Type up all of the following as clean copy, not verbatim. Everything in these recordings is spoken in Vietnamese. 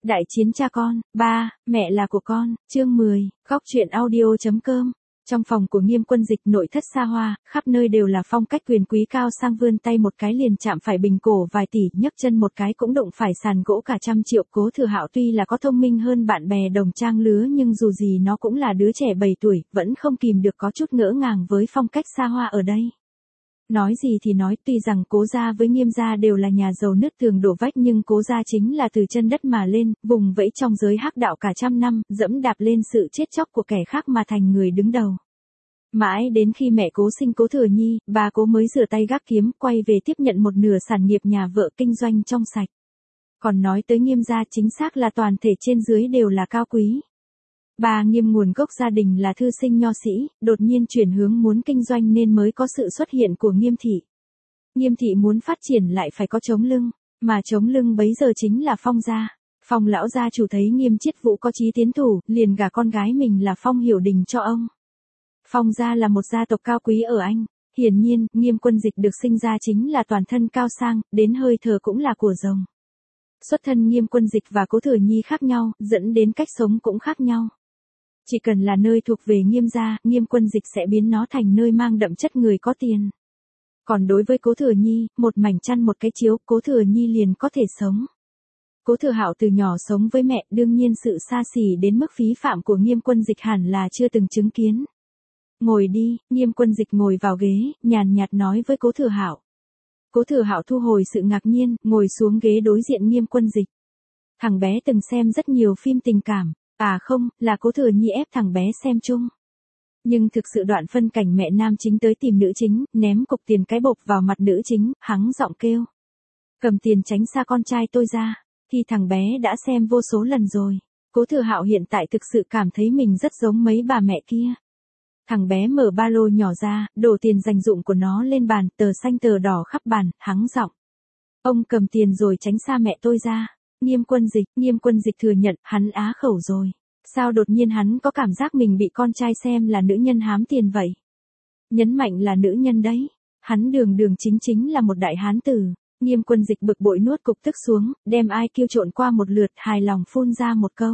Đại chiến cha con, ba, mẹ là của con, chương 10, góc truyện audio.com. Trong phòng của Nghiêm Quân Dịch, nội thất xa hoa, khắp nơi đều là phong cách quyền quý cao sang, vươn tay một cái liền chạm phải bình cổ vài tỷ, nhấc chân một cái cũng đụng phải sàn gỗ cả trăm triệu. Cố Thừa Hạo tuy là có thông minh hơn bạn bè đồng trang lứa nhưng dù gì nó cũng là đứa trẻ 7 tuổi, vẫn không kìm được có chút ngỡ ngàng với phong cách xa hoa ở đây. Nói gì thì nói, tuy rằng Cố gia với Nghiêm gia đều là nhà giàu nứt tường đổ vách nhưng Cố gia chính là từ chân đất mà lên, vùng vẫy trong giới hắc đạo cả trăm năm, dẫm đạp lên sự chết chóc của kẻ khác mà thành người đứng đầu. Mãi đến khi mẹ Cố sinh Cố Thừa Nhi, bà Cố mới rửa tay gác kiếm, quay về tiếp nhận một nửa sản nghiệp nhà vợ, kinh doanh trong sạch. Còn nói tới Nghiêm gia, chính xác là toàn thể trên dưới đều là cao quý. Bà Nghiêm nguồn gốc gia đình là thư sinh nho sĩ, đột nhiên chuyển hướng muốn kinh doanh nên mới có sự xuất hiện của Nghiêm thị. Nghiêm thị muốn phát triển lại phải có chống lưng, mà chống lưng bấy giờ chính là Phong gia. Phong lão gia chủ thấy Nghiêm Chiết Vũ có chí tiến thủ, liền gả con gái mình là Phong Hiểu Đình cho ông. Phong gia là một gia tộc cao quý ở Anh. Hiển nhiên, Nghiêm Quân Dịch được sinh ra chính là toàn thân cao sang, đến hơi thở cũng là của rồng. Xuất thân Nghiêm Quân Dịch và Cố Thừa Nhi khác nhau, dẫn đến cách sống cũng khác nhau. Chỉ cần là nơi thuộc về Nghiêm gia, Nghiêm Quân Dịch sẽ biến nó thành nơi mang đậm chất người có tiền. Còn đối với Cố Thừa Nhi, một mảnh chăn một cái chiếu, Cố Thừa Nhi liền có thể sống. Cố Thừa Hạo từ nhỏ sống với mẹ, đương nhiên sự xa xỉ đến mức phí phạm của Nghiêm Quân Dịch hẳn là chưa từng chứng kiến. Ngồi đi, Nghiêm Quân Dịch ngồi vào ghế, nhàn nhạt nói với Cố Thừa Hạo. Cố Thừa Hạo thu hồi sự ngạc nhiên, ngồi xuống ghế đối diện Nghiêm Quân Dịch. Thằng bé từng xem rất nhiều phim tình cảm. À không, là Cố Thừa Nhi ép thằng bé xem chung. Nhưng thực sự đoạn phân cảnh mẹ nam chính tới tìm nữ chính, ném cục tiền cái bộp vào mặt nữ chính, hắng giọng kêu. Cầm tiền tránh xa con trai tôi ra, thì thằng bé đã xem vô số lần rồi. Cố Thừa Hạo hiện tại thực sự cảm thấy mình rất giống mấy bà mẹ kia. Thằng bé mở ba lô nhỏ ra, đổ tiền dành dụm của nó lên bàn, tờ xanh tờ đỏ khắp bàn, hắng giọng. Ông cầm tiền rồi tránh xa mẹ tôi ra. Nghiêm Quân Dịch thừa nhận, hắn á khẩu rồi. Sao đột nhiên hắn có cảm giác mình bị con trai xem là nữ nhân hám tiền vậy? Nhấn mạnh là nữ nhân đấy. Hắn đường đường chính là một đại hán tử. Nghiêm Quân Dịch bực bội nuốt cục tức xuống, đem ai kêu trộn qua một lượt, hài lòng phun ra một câu.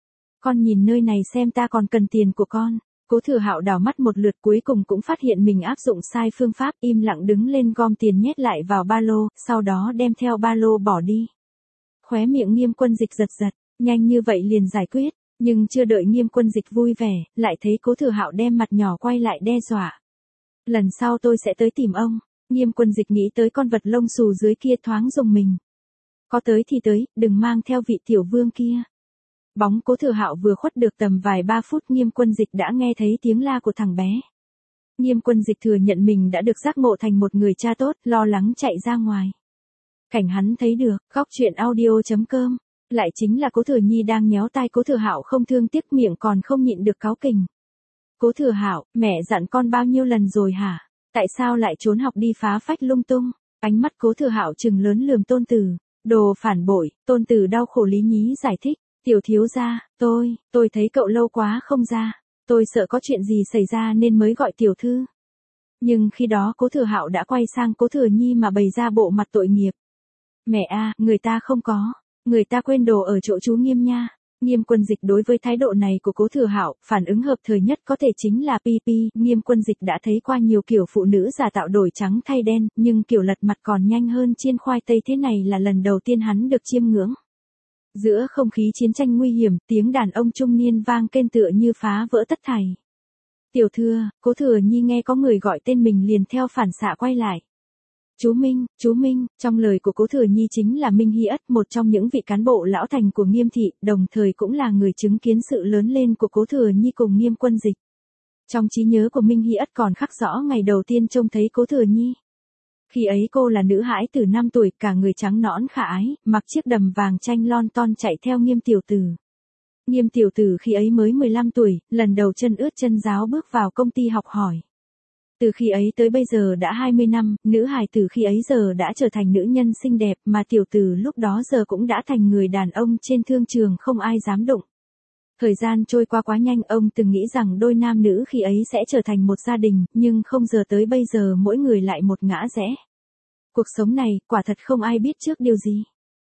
Con nhìn nơi này xem, ta còn cần tiền của con. Cố Thừa Hạo đảo mắt một lượt, cuối cùng cũng phát hiện mình áp dụng sai phương pháp, im lặng đứng lên gom tiền nhét lại vào ba lô, sau đó đem theo ba lô bỏ đi. Khóe miệng Nghiêm Quân Dịch giật giật, nhanh như vậy liền giải quyết, nhưng chưa đợi Nghiêm Quân Dịch vui vẻ, lại thấy Cố Thừa Hạo đem mặt nhỏ quay lại đe dọa. Lần sau tôi sẽ tới tìm ông. Nghiêm Quân Dịch nghĩ tới con vật lông xù dưới kia thoáng rùng mình. Có tới thì tới, đừng mang theo vị tiểu vương kia. Bóng Cố Thừa Hạo vừa khuất được tầm vài 3 phút, Nghiêm Quân Dịch đã nghe thấy tiếng la của thằng bé. Nghiêm Quân Dịch thừa nhận mình đã được giác ngộ thành một người cha tốt, lo lắng chạy ra ngoài. Cảnh hắn thấy được, góc truyện audio.com, lại chính là Cố Thừa Nhi đang nhéo tai Cố Thừa Hạo không thương tiếc, miệng còn không nhịn được cáu kỉnh. Cố Thừa Hạo, mẹ dặn con bao nhiêu lần rồi hả? Tại sao lại trốn học đi phá phách lung tung? Ánh mắt Cố Thừa Hạo trừng lớn lườm tôn tử. Đồ phản bội. Tôn tử đau khổ lý nhí giải thích. Tiểu thiếu gia, tôi thấy cậu lâu quá không ra. Tôi sợ có chuyện gì xảy ra nên mới gọi tiểu thư. Nhưng khi đó Cố Thừa Hạo đã quay sang Cố Thừa Nhi mà bày ra bộ mặt tội nghiệp. Mẹ à, người ta không có, người ta quên đồ ở chỗ chú Nghiêm nha. Nghiêm Quân Dịch đối với thái độ này của Cố Thừa Hạo, phản ứng hợp thời nhất có thể chính là PP. Nghiêm Quân Dịch đã thấy qua nhiều kiểu phụ nữ giả tạo đổi trắng thay đen, nhưng kiểu lật mặt còn nhanh hơn chiên khoai tây thế này là lần đầu tiên hắn được chiêm ngưỡng. Giữa không khí chiến tranh nguy hiểm, tiếng đàn ông trung niên vang kên tựa như phá vỡ tất thảy. Tiểu thưa, Cố Thừa Nhi nghe có người gọi tên mình liền theo phản xạ quay lại. Chú Minh, trong lời của Cố Thừa Nhi chính là Minh Hy Ất, một trong những vị cán bộ lão thành của Nghiêm thị, đồng thời cũng là người chứng kiến sự lớn lên của Cố Thừa Nhi cùng Nghiêm Quân Dịch. Trong trí nhớ của Minh Hy Ất còn khắc rõ ngày đầu tiên trông thấy Cố Thừa Nhi. Khi ấy cô là nữ hãi tử 5 tuổi, cả người trắng nõn khả ái, mặc chiếc đầm vàng chanh lon ton chạy theo Nghiêm tiểu tử. Nghiêm tiểu tử khi ấy mới 15 tuổi, lần đầu chân ướt chân ráo bước vào công ty học hỏi. Từ khi ấy tới bây giờ đã 20 năm, nữ hài tử khi ấy giờ đã trở thành nữ nhân xinh đẹp, mà tiểu tử lúc đó giờ cũng đã thành người đàn ông trên thương trường không ai dám đụng. Thời gian trôi qua quá nhanh, ông từng nghĩ rằng đôi nam nữ khi ấy sẽ trở thành một gia đình, nhưng không ngờ tới bây giờ mỗi người lại một ngã rẽ. Cuộc sống này, quả thật không ai biết trước điều gì.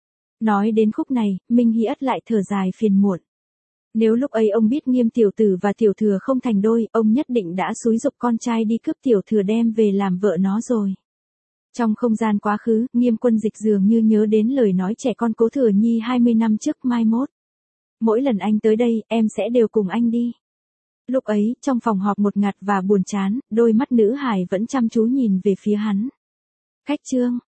Nói đến khúc này, Minh Hy ất lại thở dài phiền muộn. Nếu lúc ấy ông biết Nghiêm tiểu tử và tiểu thừa không thành đôi, ông nhất định đã xúi giục con trai đi cướp tiểu thừa đem về làm vợ nó rồi. Trong không gian quá khứ, Nghiêm Quân Dịch dường như nhớ đến lời nói trẻ con Cố Thừa Nhi 20 năm trước mai mốt. Mỗi lần anh tới đây, em sẽ đều cùng anh đi. Lúc ấy, trong phòng họp một ngạt và buồn chán, đôi mắt nữ hải vẫn chăm chú nhìn về phía hắn. Khách Trương,